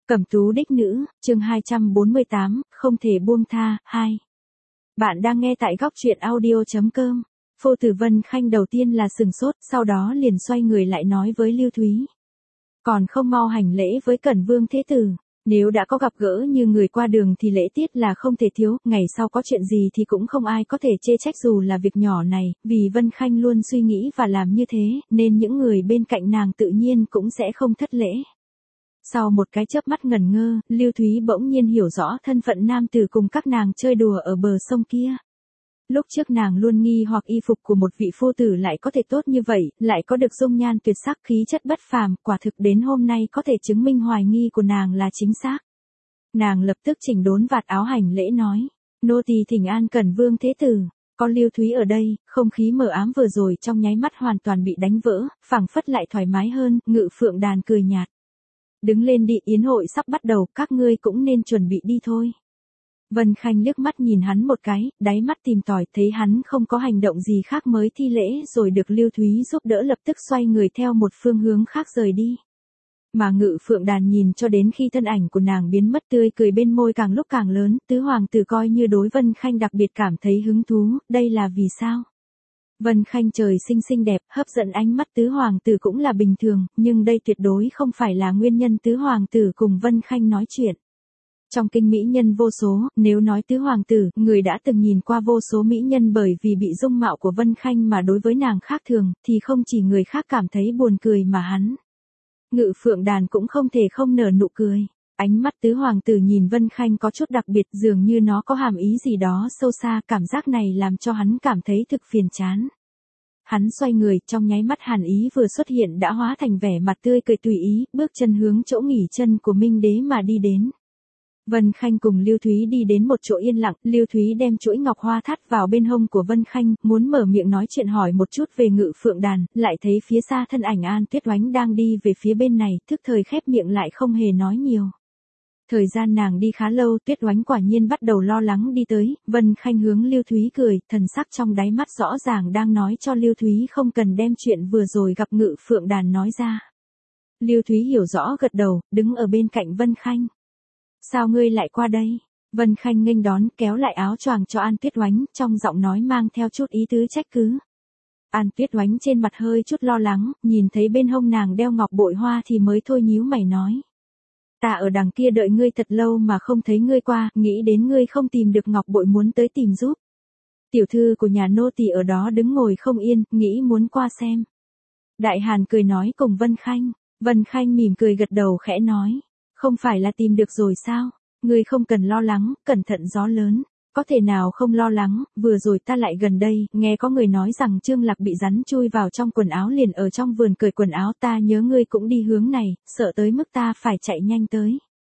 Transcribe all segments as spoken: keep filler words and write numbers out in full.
Cẩm tú đích nữ, chương hai trăm bốn mươi tám, không thể buông tha, hai. Bạn đang nghe tại góc truyện audio chấm com. Phô Tử Vân Khanh đầu tiên là sừng sốt, sau đó liền xoay người lại nói với Lưu Thúy. Còn không mau hành lễ với Cẩn Vương Thế Tử, nếu đã có gặp gỡ như người qua đường thì lễ tiết là không thể thiếu, ngày sau có chuyện gì thì cũng không ai có thể chê trách dù là việc nhỏ này, vì Vân Khanh luôn suy nghĩ và làm như thế, nên những người bên cạnh nàng tự nhiên cũng sẽ không thất lễ. Sau một cái chớp mắt ngẩn ngơ, Lưu Thúy bỗng nhiên hiểu rõ thân phận nam tử cùng các nàng chơi đùa ở bờ sông kia. Lúc trước nàng luôn nghi hoặc y phục của một vị phu tử lại có thể tốt như vậy, lại có được dung nhan tuyệt sắc khí chất bất phàm, quả thực đến hôm nay có thể chứng minh hoài nghi của nàng là chính xác. Nàng lập tức chỉnh đốn vạt áo hành lễ nói, nô tỳ thỉnh an Cẩn Vương Thế Tử. Có Lưu Thúy ở đây, không khí mờ ám vừa rồi trong nháy mắt hoàn toàn bị đánh vỡ, phảng phất lại thoải mái hơn, Ngự Phượng Đàn cười nhạt. Đứng lên đi, yến hội sắp bắt đầu, các ngươi cũng nên chuẩn bị đi thôi. Vân Khanh liếc mắt nhìn hắn một cái, đáy mắt tìm tòi, thấy hắn không có hành động gì khác mới thi lễ rồi được Lưu Thúy giúp đỡ lập tức xoay người theo một phương hướng khác rời đi. Mà Ngự Phượng Đàn nhìn cho đến khi thân ảnh của nàng biến mất tươi cười bên môi càng lúc càng lớn, tứ hoàng tử coi như đối Vân Khanh đặc biệt cảm thấy hứng thú, đây là vì sao? Vân Khanh trời sinh xinh đẹp, hấp dẫn ánh mắt tứ hoàng tử cũng là bình thường, nhưng đây tuyệt đối không phải là nguyên nhân tứ hoàng tử cùng Vân Khanh nói chuyện. Trong kinh mỹ nhân vô số, nếu nói tứ hoàng tử, người đã từng nhìn qua vô số mỹ nhân bởi vì bị dung mạo của Vân Khanh mà đối với nàng khác thường, thì không chỉ người khác cảm thấy buồn cười mà hắn. Ngự Phượng Đàn cũng không thể không nở nụ cười. Ánh mắt tứ hoàng tử nhìn Vân Khanh có chút đặc biệt, dường như nó có hàm ý gì đó sâu xa, cảm giác này làm cho hắn cảm thấy thực phiền chán. Hắn xoay người, trong nháy mắt hàn ý vừa xuất hiện đã hóa thành vẻ mặt tươi cười tùy ý, bước chân hướng chỗ nghỉ chân của Minh Đế mà đi đến. Vân Khanh cùng Lưu Thúy đi đến một chỗ yên lặng, Lưu Thúy đem chuỗi ngọc hoa thắt vào bên hông của Vân Khanh, muốn mở miệng nói chuyện hỏi một chút về Ngự Phượng Đàn, lại thấy phía xa thân ảnh An Tuyết Oánh đang đi về phía bên này, thức thời khép miệng lại không hề nói nhiều. Thời gian nàng đi khá lâu, Tuyết Oánh quả nhiên bắt đầu lo lắng đi tới, Vân Khanh hướng Lưu Thúy cười, thần sắc trong đáy mắt rõ ràng đang nói cho Lưu Thúy không cần đem chuyện vừa rồi gặp Ngự Phượng Đàn nói ra. Lưu Thúy hiểu rõ gật đầu, đứng ở bên cạnh Vân Khanh. Sao ngươi lại qua đây? Vân Khanh nghênh đón, kéo lại áo choàng cho An Tuyết Oánh, trong giọng nói mang theo chút ý tứ trách cứ. An Tuyết Oánh trên mặt hơi chút lo lắng, nhìn thấy bên hông nàng đeo ngọc bội hoa thì mới thôi nhíu mày nói. Ta ở đằng kia đợi ngươi thật lâu mà không thấy ngươi qua, nghĩ đến ngươi không tìm được ngọc bội muốn tới tìm giúp. Tiểu thư của nhà nô tỳ ở đó đứng ngồi không yên, nghĩ muốn qua xem. Đại Hàn cười nói cùng Vân Khanh, Vân Khanh mỉm cười gật đầu khẽ nói. Không phải là tìm được rồi sao? Ngươi không cần lo lắng, cẩn thận gió lớn. Có thể nào không lo lắng, vừa rồi ta lại gần đây, nghe có người nói rằng Trương Lạc bị rắn chui vào trong quần áo liền ở trong vườn cởi quần áo, ta nhớ ngươi cũng đi hướng này, sợ tới mức ta phải chạy nhanh tới.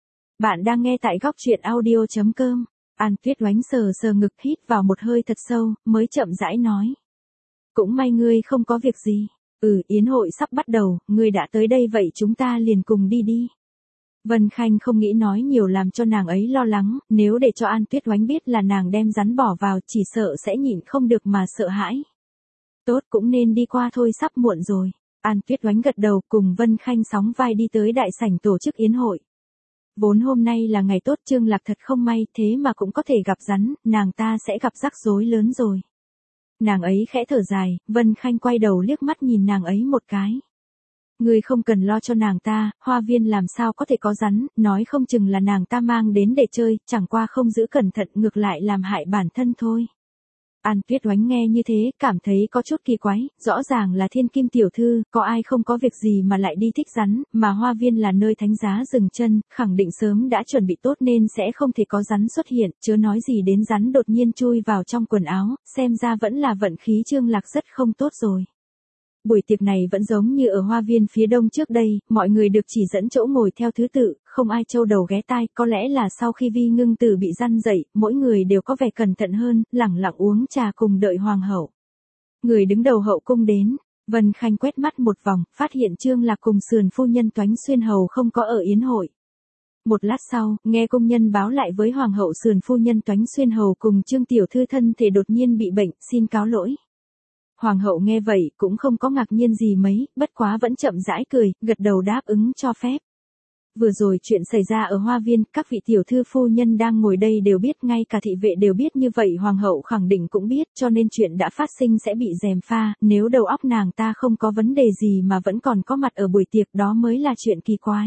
Bạn đang nghe tại góc truyện audio chấm com. An Tuyết Oánh sờ sờ ngực hít vào một hơi thật sâu, mới chậm rãi nói. Cũng may ngươi không có việc gì. Ừ, yến hội sắp bắt đầu, ngươi đã tới đây vậy chúng ta liền cùng đi đi. Vân Khanh không nghĩ nói nhiều làm cho nàng ấy lo lắng, nếu để cho An Tuyết Oánh biết là nàng đem rắn bỏ vào chỉ sợ sẽ nhịn không được mà sợ hãi. Tốt, cũng nên đi qua thôi, sắp muộn rồi. An Tuyết Oánh gật đầu cùng Vân Khanh sóng vai đi tới đại sảnh tổ chức yến hội. Vốn hôm nay là ngày tốt, Trương Lạc thật không may thế mà cũng có thể gặp rắn, nàng ta sẽ gặp rắc rối lớn rồi. Nàng ấy khẽ thở dài, Vân Khanh quay đầu liếc mắt nhìn nàng ấy một cái. Ngươi không cần lo cho nàng ta, hoa viên làm sao có thể có rắn, nói không chừng là nàng ta mang đến để chơi, chẳng qua không giữ cẩn thận ngược lại làm hại bản thân thôi. An Tuyết Oánh nghe như thế, cảm thấy có chút kỳ quái, rõ ràng là thiên kim tiểu thư, có ai không có việc gì mà lại đi thích rắn, mà hoa viên là nơi thánh giá dừng chân, khẳng định sớm đã chuẩn bị tốt nên sẽ không thể có rắn xuất hiện, chớ nói gì đến rắn đột nhiên chui vào trong quần áo, xem ra vẫn là vận khí Trương Lạc rất không tốt rồi. Buổi tiệc này vẫn giống như ở hoa viên phía đông trước đây, mọi người được chỉ dẫn chỗ ngồi theo thứ tự, không ai châu đầu ghé tai, có lẽ là sau khi Vi Ngưng Tử bị răn dậy, mỗi người đều có vẻ cẩn thận hơn, lẳng lặng uống trà cùng đợi hoàng hậu. Người đứng đầu hậu cung đến, Vân Khanh quét mắt một vòng, phát hiện Trương Lạc cùng sườn phu nhân Toánh Xuyên hầu không có ở yến hội. Một lát sau, nghe công nhân báo lại với hoàng hậu sườn phu nhân Toánh Xuyên hầu cùng Trương tiểu thư thân thể đột nhiên bị bệnh, xin cáo lỗi. Hoàng hậu nghe vậy cũng không có ngạc nhiên gì mấy, bất quá vẫn chậm rãi cười, gật đầu đáp ứng cho phép. Vừa rồi chuyện xảy ra ở Hoa Viên, các vị tiểu thư phu nhân đang ngồi đây đều biết, ngay cả thị vệ đều biết, như vậy hoàng hậu khẳng định cũng biết, cho nên chuyện đã phát sinh sẽ bị gièm pha, nếu đầu óc nàng ta không có vấn đề gì mà vẫn còn có mặt ở buổi tiệc đó mới là chuyện kỳ quái.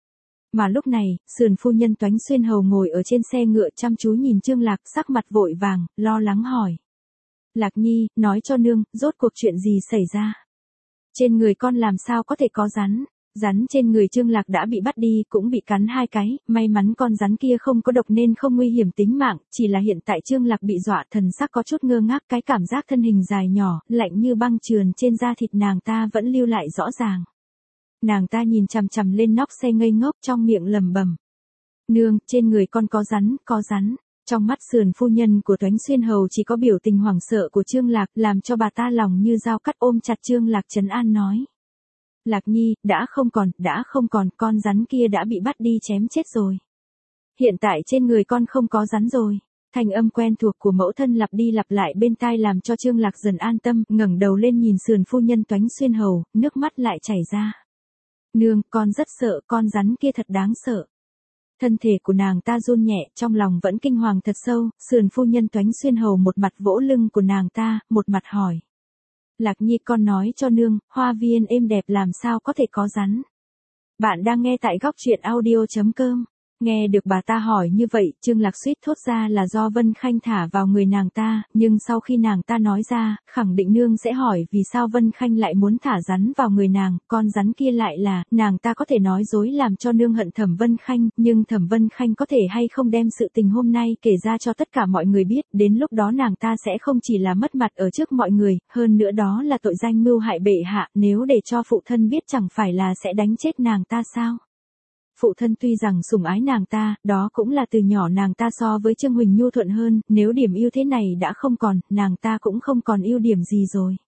Mà lúc này, sườn phu nhân Toánh Xuyên Hầu ngồi ở trên xe ngựa chăm chú nhìn Trương Lạc, sắc mặt vội vàng, lo lắng hỏi. Lạc Nhi, nói cho nương, rốt cuộc chuyện gì xảy ra? Trên người con làm sao có thể có rắn? Rắn trên người Trương Lạc đã bị bắt đi, cũng bị cắn hai cái, may mắn con rắn kia không có độc nên không nguy hiểm tính mạng, chỉ là hiện tại Trương Lạc bị dọa, thần sắc có chút ngơ ngác, cái cảm giác thân hình dài nhỏ, lạnh như băng trườn trên da thịt nàng ta vẫn lưu lại rõ ràng. Nàng ta nhìn chằm chằm lên nóc xe ngây ngốc, trong miệng lẩm bẩm. Nương, trên người con có rắn, có rắn. Trong mắt sườn phu nhân của Toánh Xuyên Hầu chỉ có biểu tình hoảng sợ của Trương Lạc, làm cho bà ta lòng như dao cắt, ôm chặt Trương Lạc trấn an nói. Lạc Nhi, đã không còn, đã không còn, con rắn kia đã bị bắt đi chém chết rồi. Hiện tại trên người con không có rắn rồi. Thanh âm quen thuộc của mẫu thân lặp đi lặp lại bên tai làm cho Trương Lạc dần an tâm, ngẩng đầu lên nhìn sườn phu nhân Toánh Xuyên Hầu, nước mắt lại chảy ra. Nương, con rất sợ, con rắn kia thật đáng sợ. Thân thể của nàng ta run nhẹ, trong lòng vẫn kinh hoàng thật sâu, sườn phu nhân Toánh Xuyên Hầu một mặt vỗ lưng của nàng ta, một mặt hỏi. Lạc Nhi, con nói cho nương, Hoa Viên êm đẹp làm sao có thể có rắn. Bạn đang nghe tại góc truyện audio chấm com. Nghe được bà ta hỏi như vậy, Trương Lạc suýt thốt ra là do Vân Khanh thả vào người nàng ta, nhưng sau khi nàng ta nói ra, khẳng định nương sẽ hỏi vì sao Vân Khanh lại muốn thả rắn vào người nàng, con rắn kia lại là, nàng ta có thể nói dối làm cho nương hận Thẩm Vân Khanh, nhưng Thẩm Vân Khanh có thể hay không đem sự tình hôm nay kể ra cho tất cả mọi người biết, đến lúc đó nàng ta sẽ không chỉ là mất mặt ở trước mọi người, hơn nữa đó là tội danh mưu hại bệ hạ, nếu để cho phụ thân biết chẳng phải là sẽ đánh chết nàng ta sao? Phụ thân tuy rằng sủng ái nàng ta, đó cũng là từ nhỏ nàng ta so với Trương Huỳnh nhu thuận hơn, nếu điểm ưu thế này đã không còn, nàng ta cũng không còn ưu điểm gì rồi.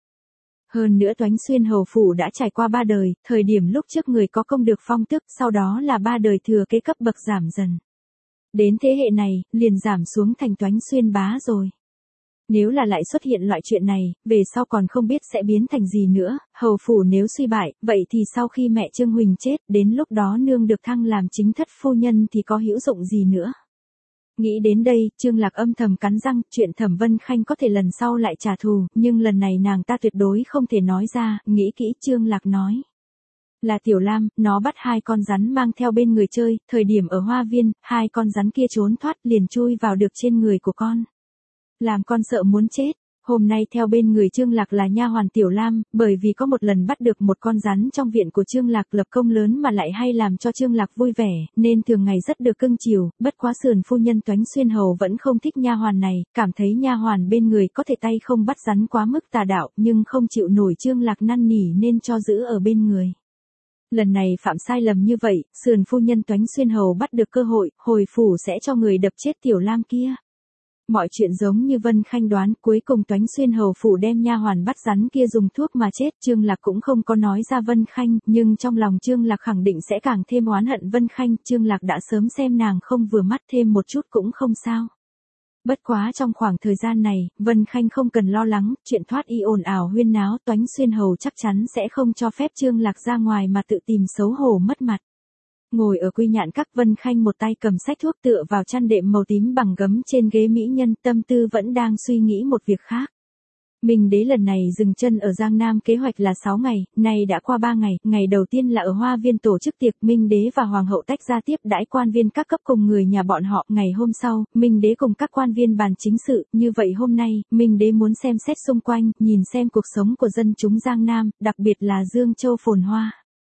Hơn nữa Toánh Xuyên Hầu phủ đã trải qua ba đời, thời điểm lúc trước người có công được phong tước, sau đó là ba đời thừa kế cấp bậc giảm dần. Đến thế hệ này, liền giảm xuống thành Toánh Xuyên bá rồi. Nếu là lại xuất hiện loại chuyện này, về sau còn không biết sẽ biến thành gì nữa, hầu phủ nếu suy bại, vậy thì sau khi mẹ Trương Huỳnh chết, đến lúc đó nương được thăng làm chính thất phu nhân thì có hữu dụng gì nữa. Nghĩ đến đây, Trương Lạc âm thầm cắn răng, chuyện Thẩm Vân Khanh có thể lần sau lại trả thù, nhưng lần này nàng ta tuyệt đối không thể nói ra, nghĩ kỹ Trương Lạc nói. Là Tiểu Lam, nó bắt hai con rắn mang theo bên người chơi, thời điểm ở Hoa Viên, hai con rắn kia trốn thoát liền chui vào được trên người của con. Làm con sợ muốn chết. Hôm nay theo bên người Trương Lạc là nha hoàn Tiểu Lam, bởi vì có một lần bắt được một con rắn trong viện của Trương Lạc lập công lớn mà lại hay làm cho Trương Lạc vui vẻ, nên thường ngày rất được cưng chiều, bất quá sườn phu nhân Toánh Xuyên Hầu vẫn không thích nha hoàn này, cảm thấy nha hoàn bên người có thể tay không bắt rắn quá mức tà đạo, nhưng không chịu nổi Trương Lạc năn nỉ nên cho giữ ở bên người. Lần này phạm sai lầm như vậy, sườn phu nhân Toánh Xuyên Hầu bắt được cơ hội, hồi phủ sẽ cho người đập chết Tiểu Lam kia. Mọi chuyện giống như Vân Khanh đoán, cuối cùng Toánh Xuyên Hầu phủ đem nha hoàn bắt rắn kia dùng thuốc mà chết, Trương Lạc cũng không có nói ra Vân Khanh, nhưng trong lòng Trương Lạc khẳng định sẽ càng thêm oán hận Vân Khanh, Trương Lạc đã sớm xem nàng không vừa mắt, thêm một chút cũng không sao. Bất quá trong khoảng thời gian này, Vân Khanh không cần lo lắng, chuyện thoát y ồn ào huyên náo, Toánh Xuyên Hầu chắc chắn sẽ không cho phép Trương Lạc ra ngoài mà tự tìm xấu hổ mất mặt. Ngồi ở Quy Nhạn Các, Vân Khanh một tay cầm sách thuốc tựa vào chăn đệm màu tím bằng gấm trên ghế mỹ nhân, tâm tư vẫn đang suy nghĩ một việc khác. Minh đế lần này dừng chân ở Giang Nam kế hoạch là sáu ngày, nay đã qua ba ngày, ngày đầu tiên là ở Hoa Viên tổ chức tiệc, Minh đế và Hoàng hậu tách ra tiếp đãi quan viên các cấp cùng người nhà bọn họ, ngày hôm sau, Minh đế cùng các quan viên bàn chính sự, như vậy hôm nay, Minh đế muốn xem xét xung quanh, nhìn xem cuộc sống của dân chúng Giang Nam, đặc biệt là Dương Châu phồn hoa.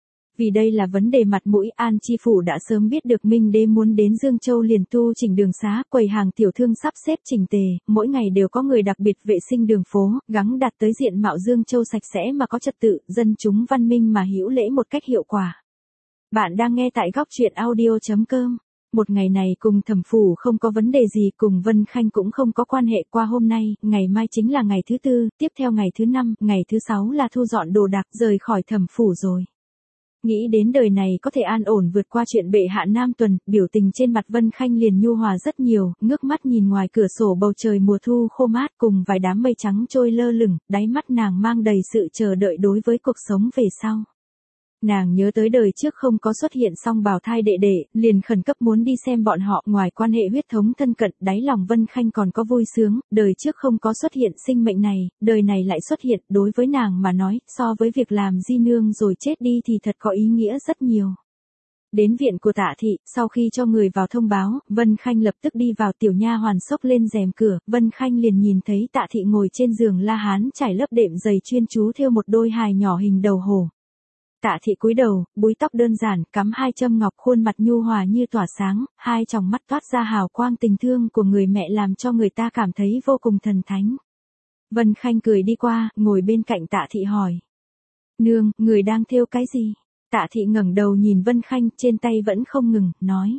Vì đây là vấn đề mặt mũi, An Chi Phủ đã sớm biết được Minh đế muốn đến Dương Châu liền tu chỉnh đường xá, quầy hàng tiểu thương sắp xếp chỉnh tề, mỗi ngày đều có người đặc biệt vệ sinh đường phố, gắng đạt tới diện mạo Dương Châu sạch sẽ mà có trật tự, dân chúng văn minh mà hữu lễ một cách hiệu quả. Bạn đang nghe tại góc truyện audio chấm com. Một ngày này cùng Thẩm phủ không có vấn đề gì, cùng Vân Khanh cũng không có quan hệ, qua hôm nay, ngày mai chính là ngày thứ tư, tiếp theo ngày thứ năm, ngày thứ sáu là thu dọn đồ đạc rời khỏi Thẩm phủ rồi. Nghĩ đến đời này có thể an ổn vượt qua chuyện bệ hạ Nam Tuần, biểu tình trên mặt Vân Khanh liền nhu hòa rất nhiều, ngước mắt nhìn ngoài cửa sổ bầu trời mùa thu khô mát cùng vài đám mây trắng trôi lơ lửng, đáy mắt nàng mang đầy sự chờ đợi đối với cuộc sống về sau. Nàng nhớ tới đời trước không có xuất hiện song bào thai đệ đệ, liền khẩn cấp muốn đi xem bọn họ, ngoài quan hệ huyết thống thân cận, đáy lòng Vân Khanh còn có vui sướng, đời trước không có xuất hiện sinh mệnh này, đời này lại xuất hiện, đối với nàng mà nói, so với việc làm di nương rồi chết đi thì thật có ý nghĩa rất nhiều. Đến viện của Tạ thị, sau khi cho người vào thông báo, Vân Khanh lập tức đi vào, tiểu nha hoàn xốc lên rèm cửa, Vân Khanh liền nhìn thấy Tạ thị ngồi trên giường la hán trải lớp đệm dày chuyên chú thêu một đôi hài nhỏ hình đầu hổ. Tạ thị cúi đầu, búi tóc đơn giản, cắm hai châm ngọc, khuôn mặt nhu hòa như tỏa sáng, hai tròng mắt toát ra hào quang tình thương của người mẹ làm cho người ta cảm thấy vô cùng thần thánh. Vân Khanh cười đi qua, ngồi bên cạnh Tạ thị hỏi. Nương, người đang thêu cái gì? Tạ thị ngẩng đầu nhìn Vân Khanh, trên tay vẫn không ngừng, nói.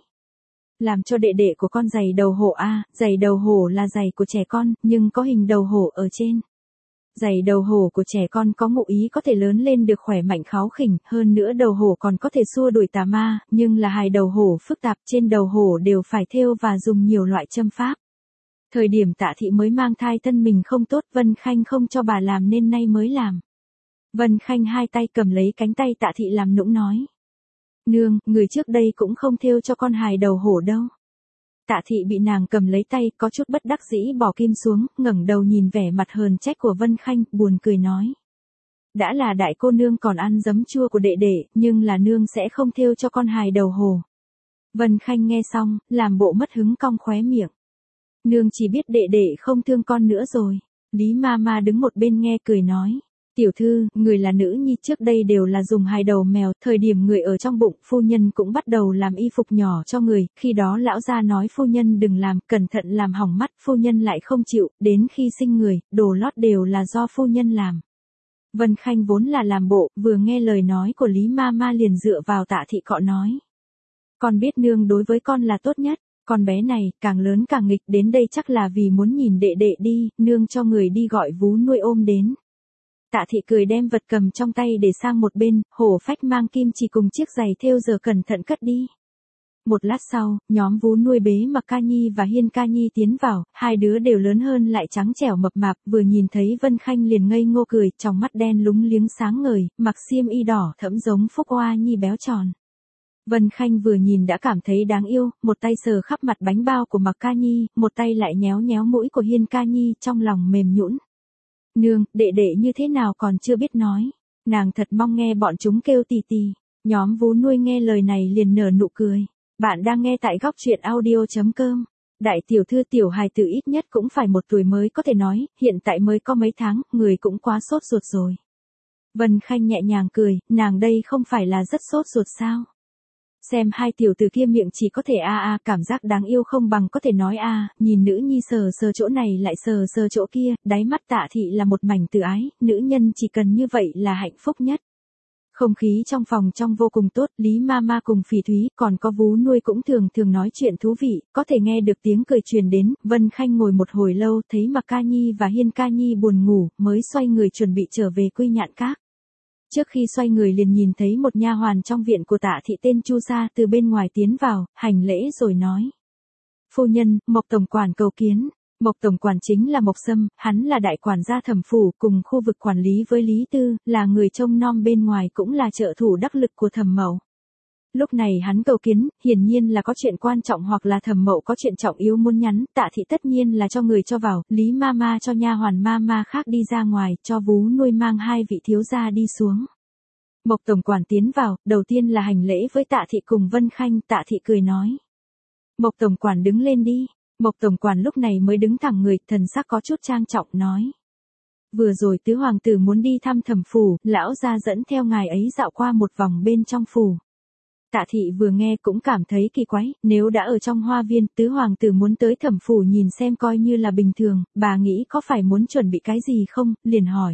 Làm cho đệ đệ của con giày đầu hổ a, giày đầu hổ là giày của trẻ con, nhưng có hình đầu hổ ở trên. Giày đầu hổ của trẻ con có ngụ ý có thể lớn lên được khỏe mạnh kháu khỉnh, hơn nữa đầu hổ còn có thể xua đuổi tà ma, nhưng là hài đầu hổ phức tạp, trên đầu hổ đều phải thêu và dùng nhiều loại châm pháp. Thời điểm Tạ thị mới mang thai thân mình không tốt, Vân Khanh không cho bà làm nên nay mới làm. Vân Khanh hai tay cầm lấy cánh tay Tạ thị làm nũng nói. Nương, người trước đây cũng không thêu cho con hài đầu hổ đâu. Tạ thị bị nàng cầm lấy tay, có chút bất đắc dĩ bỏ kim xuống, ngẩng đầu nhìn vẻ mặt hờn trách của Vân Khanh, buồn cười nói. Đã là đại cô nương còn ăn giấm chua của đệ đệ, nhưng là nương sẽ không thêu cho con hài đầu hổ. Vân Khanh nghe xong, làm bộ mất hứng cong khóe miệng. Nương chỉ biết đệ đệ không thương con nữa rồi. Lý ma ma đứng một bên nghe cười nói. Tiểu thư, người là nữ nhi, trước đây đều là dùng hài đầu mèo, thời điểm người ở trong bụng, phu nhân cũng bắt đầu làm y phục nhỏ cho người, khi đó lão gia nói phu nhân đừng làm, cẩn thận làm hỏng mắt, phu nhân lại không chịu, đến khi sinh người, đồ lót đều là do phu nhân làm. Vân Khanh vốn là làm bộ, vừa nghe lời nói của Lý ma ma liền dựa vào Tạ thị cọ nói. Con biết nương đối với con là tốt nhất, con bé này, càng lớn càng nghịch, đến đây chắc là vì muốn nhìn đệ đệ đi, nương cho người đi gọi vú nuôi ôm đến. Tạ thị cười đem vật cầm trong tay để sang một bên, hổ phách mang kim chỉ cùng chiếc giày thêu giờ cẩn thận cất đi. Một lát sau, nhóm vú nuôi bế Mặc Ca Nhi và Hiên Ca Nhi tiến vào, hai đứa đều lớn hơn lại trắng trẻo mập mạp, vừa nhìn thấy Vân Khanh liền ngây ngô cười, trong mắt đen lúng liếng sáng ngời, mặc xiêm y đỏ thẫm giống Phúc Hoa Nhi béo tròn. Vân Khanh vừa nhìn đã cảm thấy đáng yêu, một tay sờ khắp mặt bánh bao của Mặc Ca Nhi, một tay lại nhéo nhéo mũi của Hiên Ca Nhi, trong lòng mềm nhũn. Nương, đệ đệ như thế nào còn chưa biết nói. Nàng thật mong nghe bọn chúng kêu tì tì. Nhóm vú nuôi nghe lời này liền nở nụ cười. Bạn đang nghe tại góc truyện audio chấm com. Đại tiểu thư tiểu hài tử ít nhất cũng phải một tuổi mới có thể nói, hiện tại mới có mấy tháng, người cũng quá sốt ruột rồi. Vân Khanh nhẹ nhàng cười, nàng đây không phải là rất sốt ruột sao? Xem hai tiểu tử kia miệng chỉ có thể a a, cảm giác đáng yêu không bằng có thể nói a, nhìn nữ nhi sờ sờ chỗ này lại sờ sờ chỗ kia, đáy mắt Tạ thị là một mảnh từ ái, nữ nhân chỉ cần như vậy là hạnh phúc nhất. Không khí trong phòng trong vô cùng tốt, Lý ma ma cùng Phỉ Thúy, còn có vú nuôi cũng thường thường nói chuyện thú vị, có thể nghe được tiếng cười truyền đến, Vân Khanh ngồi một hồi lâu, thấy Mặc Ca Nhi và Hiên Ca Nhi buồn ngủ, mới xoay người chuẩn bị trở về Quy Nhạn Các. Trước khi xoay người liền nhìn thấy một nha hoàn trong viện của Tạ thị tên Chu Sa từ bên ngoài tiến vào, hành lễ rồi nói. Phu nhân, Mộc tổng quản cầu kiến. Mộc tổng quản chính là Mộc Sâm, hắn là đại quản gia Thẩm phủ, cùng khu vực quản lý với Lý Tư, là người trông nom bên ngoài cũng là trợ thủ đắc lực của Thẩm Mậu. Lúc này hắn cầu kiến, hiển nhiên là có chuyện quan trọng hoặc là Thẩm Mậu có chuyện trọng yếu muốn nhắn, Tạ thị tất nhiên là cho người cho vào, Lý ma ma cho nha hoàn ma ma khác đi ra ngoài, cho vú nuôi mang hai vị thiếu gia đi xuống. Mộc tổng quản tiến vào, đầu tiên là hành lễ với Tạ thị cùng Vân Khanh, Tạ thị cười nói. Mộc tổng quản đứng lên đi. Mộc tổng quản lúc này mới đứng thẳng người, thần sắc có chút trang trọng nói. Vừa rồi tứ hoàng tử muốn đi thăm Thẩm phủ, lão gia dẫn theo ngài ấy dạo qua một vòng bên trong phủ. Tạ thị vừa nghe cũng cảm thấy kỳ quái, nếu đã ở trong hoa viên, tứ hoàng tử muốn tới Thẩm phủ nhìn xem coi như là bình thường, bà nghĩ có phải muốn chuẩn bị cái gì không, liền hỏi.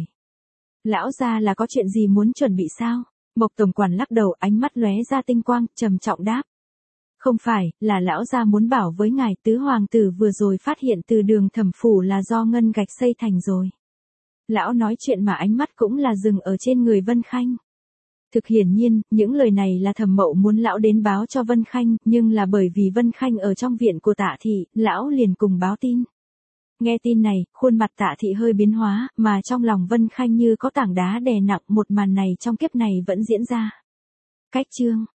Lão gia là có chuyện gì muốn chuẩn bị sao? Mộc tổng quản lắc đầu, ánh mắt lóe ra tinh quang, trầm trọng đáp. Không phải, là lão gia muốn bảo với ngài, tứ hoàng tử vừa rồi phát hiện từ đường Thẩm phủ là do ngân gạch xây thành rồi. Lão nói chuyện mà ánh mắt cũng là dừng ở trên người Vân Khanh. Thực hiển nhiên, những lời này là Thẩm Mậu muốn lão đến báo cho Vân Khanh, nhưng là bởi vì Vân Khanh ở trong viện của Tạ thị, lão liền cùng báo tin. Nghe tin này, khuôn mặt Tạ thị hơi biến hóa, mà trong lòng Vân Khanh như có tảng đá đè nặng, một màn này trong kiếp này vẫn diễn ra. Cách chương